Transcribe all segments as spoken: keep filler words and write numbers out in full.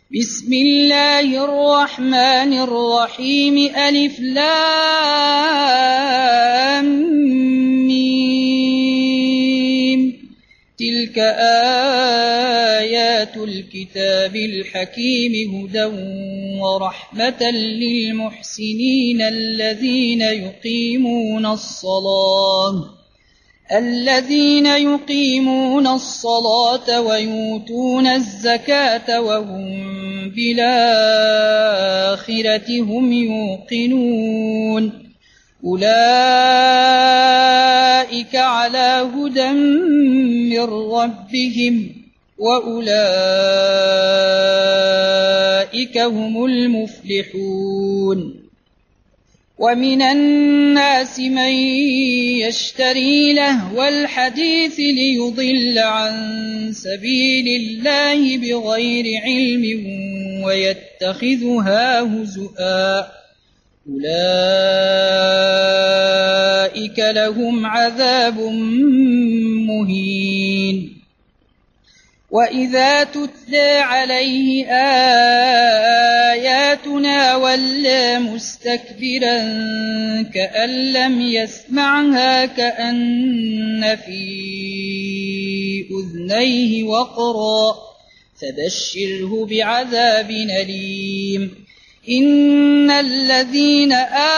بسم الله الرحمن الرحيم ألف لام ميم تلك آيات الكتاب الحكيم هدى ورحمة للمحسنين الذين يقيمون الصلاة الذين يقيمون الصلاة ويؤتون الزكاة وهم بالآخرة هم يوقنون أولئك على هدى من ربهم وأولئك هم المفلحون ومن الناس من يشتري لهو الحديث ليضل عن سبيل الله بغير علم ويتخذها هزؤا أولئك لهم عذاب مهين وإذا تتلى عليه آياتنا ولى مستكبرا كأن لم يسمعها كأن في أذنيه وقرا فبشره بعذاب أليم إن الذين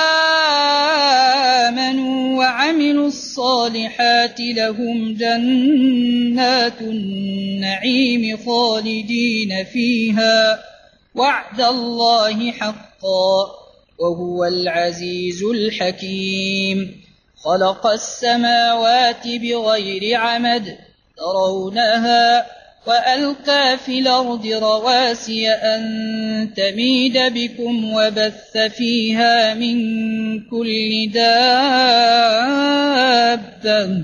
آمنوا وعملوا الصالحات لهم جنات النعيم خالدين فيها وعد الله حقا وهو العزيز الحكيم خلق السماوات بغير عمد ترونها وألقى في الأرض رواسي أن تميد بكم وبث فيها من كل دابة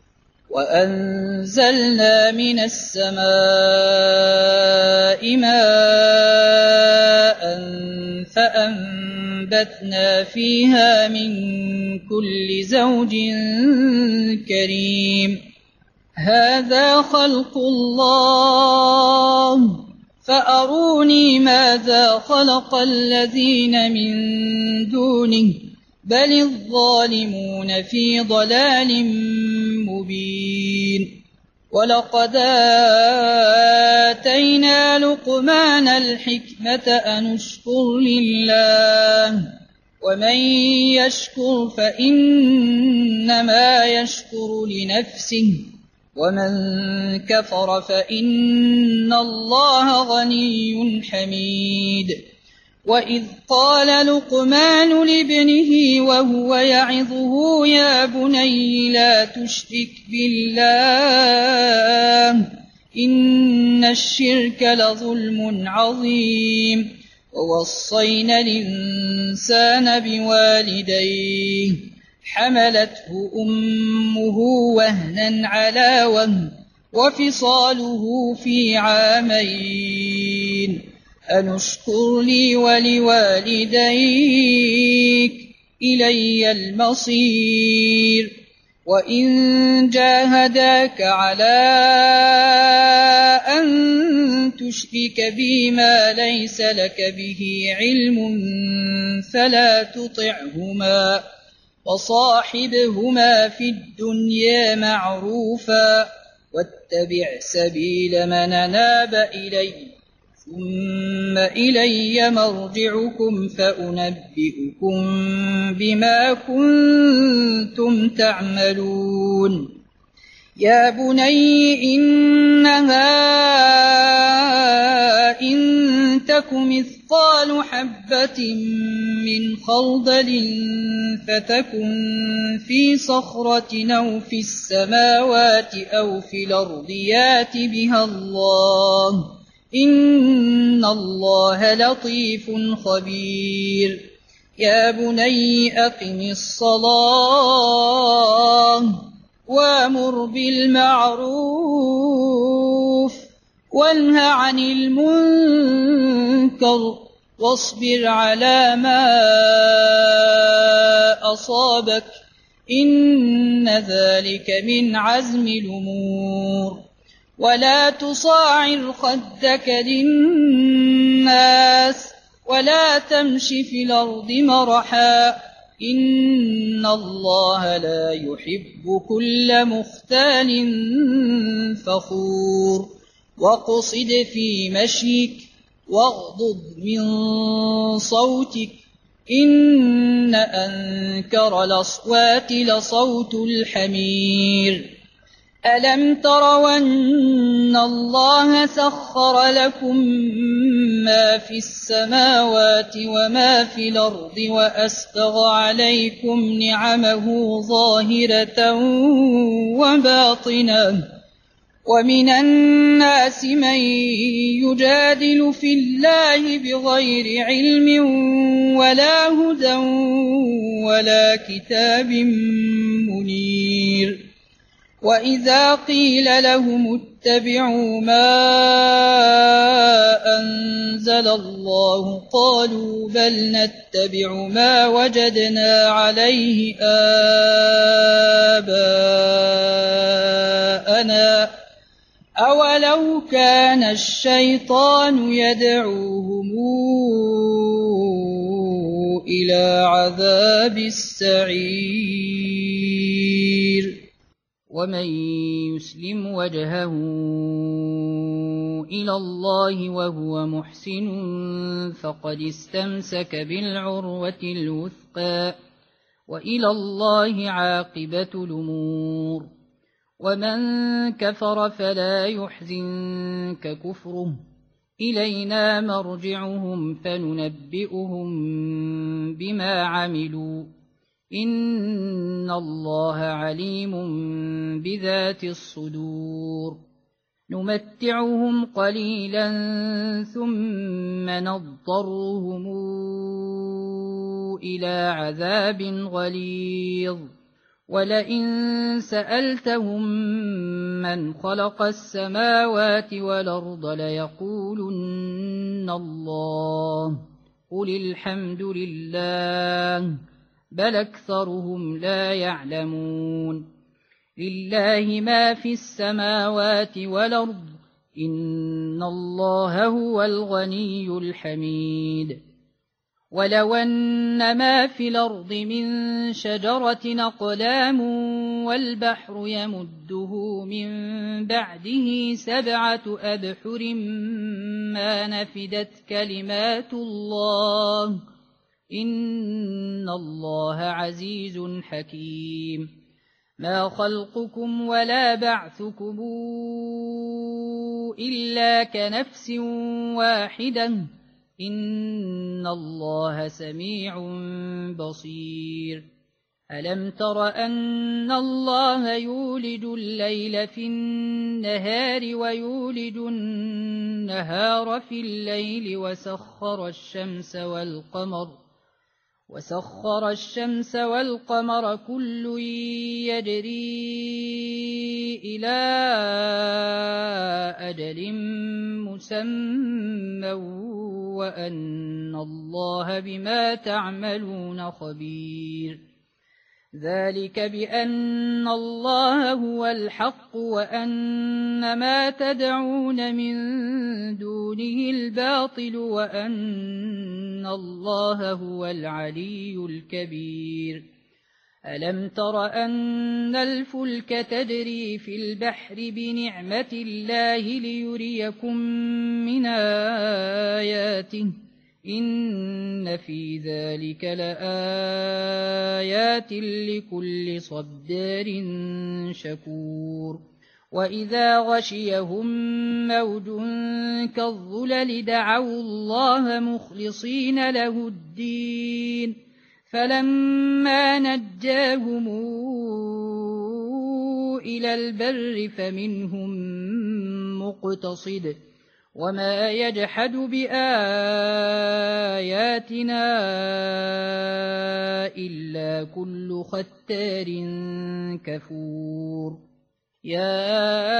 وأنزلنا من السماء ماء فأنبتنا فيها من كل زوج كريم هذا خلق الله فأروني ماذا خلق الذين من دونه بل الظالمون في ضلال مبين ولقد آتينا لقمان الحكمة أن اشكر لله ومن يشكر فإنما يشكر لنفسه ومن كفر فإن الله غني حميد وإذ قال لقمان لابنه وهو يعظه يا بني لا تشرك بالله إن الشرك لظلم عظيم ووصينا الإنسان بوالديه حملته أمه وهنا على وهن وفصاله في عامين أن اشكر لي ولوالديك إلي المصير وإن جاهداك على أن تشرك بي ما ليس لك به علم فلا تطعهما وصاحبهما في الدنيا معروفا واتبع سبيل من أناب إلي ثم إلي مرجعكم فأنبئكم بما كنتم تعملون يا بني إنها إن تك مثقال حبة من خردل فتكن في صخرة أو في السماوات أو في الأرض يأت بها الله إن الله لطيف خبير يا بني أقم الصلاة وأمر بالمعروف وانه عن المنكر واصبر على ما أصابك إن ذلك من عزم الأمور ولا تصاعر خدك للناس الناس ولا تمش في الأرض مرحا إن الله لا يحب كل مختال فخور واقصد في مشيك واغضض من صوتك إن أنكر الأصوات لصوت الحمير ألم تروا أن الله سخر لكم ما في السماوات وما في الأرض وأسبغ عليكم نعمه ظاهرة وباطنة ومن الناس من يجادل في الله بغير علم ولا هدى ولا كتاب منير وإذا قيل لهم اتبعوا ما أنزل الله قالوا بل نتبع ما وجدنا عليه آباءنا أولو كان الشيطان يدعوهم إلى عذاب السعير ومن يسلم وجهه إلى الله وهو محسن فقد استمسك بالعروة الوثقى وإلى الله عاقبة الأمور ومن كفر فلا يحزنك كفره إلينا مرجعهم فننبئهم بما عملوا إن الله عليم بذات الصدور نمتعهم قليلا ثم نضطرهم إلى عذاب غليظ ولئن سألتهم من خلق السماوات والأرض ليقولن الله قل الحمد لله بل أكثرهم لا يعلمون لله ما في السماوات والأرض إن الله هو الغني الحميد ولو أن ما في الأرض من شجرة أقلام والبحر يمده من بعده سبعة أبحر ما نفدت كلمات الله إن الله عزيز حكيم ما خلقكم ولا بعثكم إلا كنفس واحدة إن الله سميع بصير ألم تر أن الله يولج الليل في النهار ويولج النهار في الليل وسخر الشمس والقمر وسخر الشمس والقمر كل يجري إلى أجل مسمى وأن الله بما تعملون خبير ذلك بأن الله هو الحق وأن ما تدعون من دونه الباطل وأن الله هو العلي الكبير ألم تر أن الفلك تجري في البحر بنعمة الله ليريكم من آياته إن في ذلك لآيات لكل صبار شكور وإذا غشيهم موج كالظلل دعوا الله مخلصين له الدين فلما نجاهم إلى البر فمنهم مقتصد وما يجحد بآياتنا إلا كل ختار كفور يا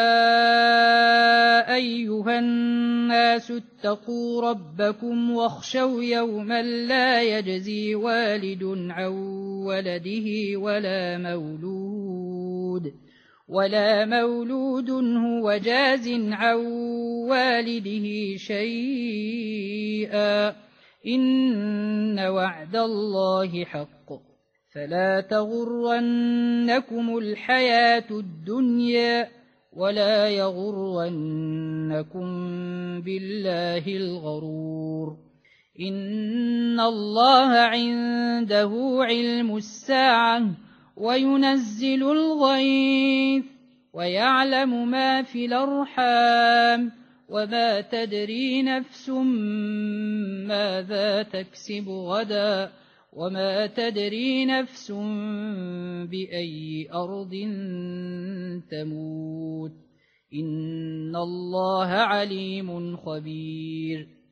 أيها الناس اتقوا ربكم واخشوا يوما لا يجزي والد عن ولده ولا مولود ولا مولود هو جاز عن والده شيئا شيئا إن وعد الله حق فلا تغرنكم الحياة الدنيا ولا يغرنكم بالله الغرور إن الله عنده علم الساعة وينزل الغيث ويعلم ما في الأرحام وما تدري نفس ماذا تكسب غدا وما تدري نفس بأي أرض تموت إن الله عليم خبير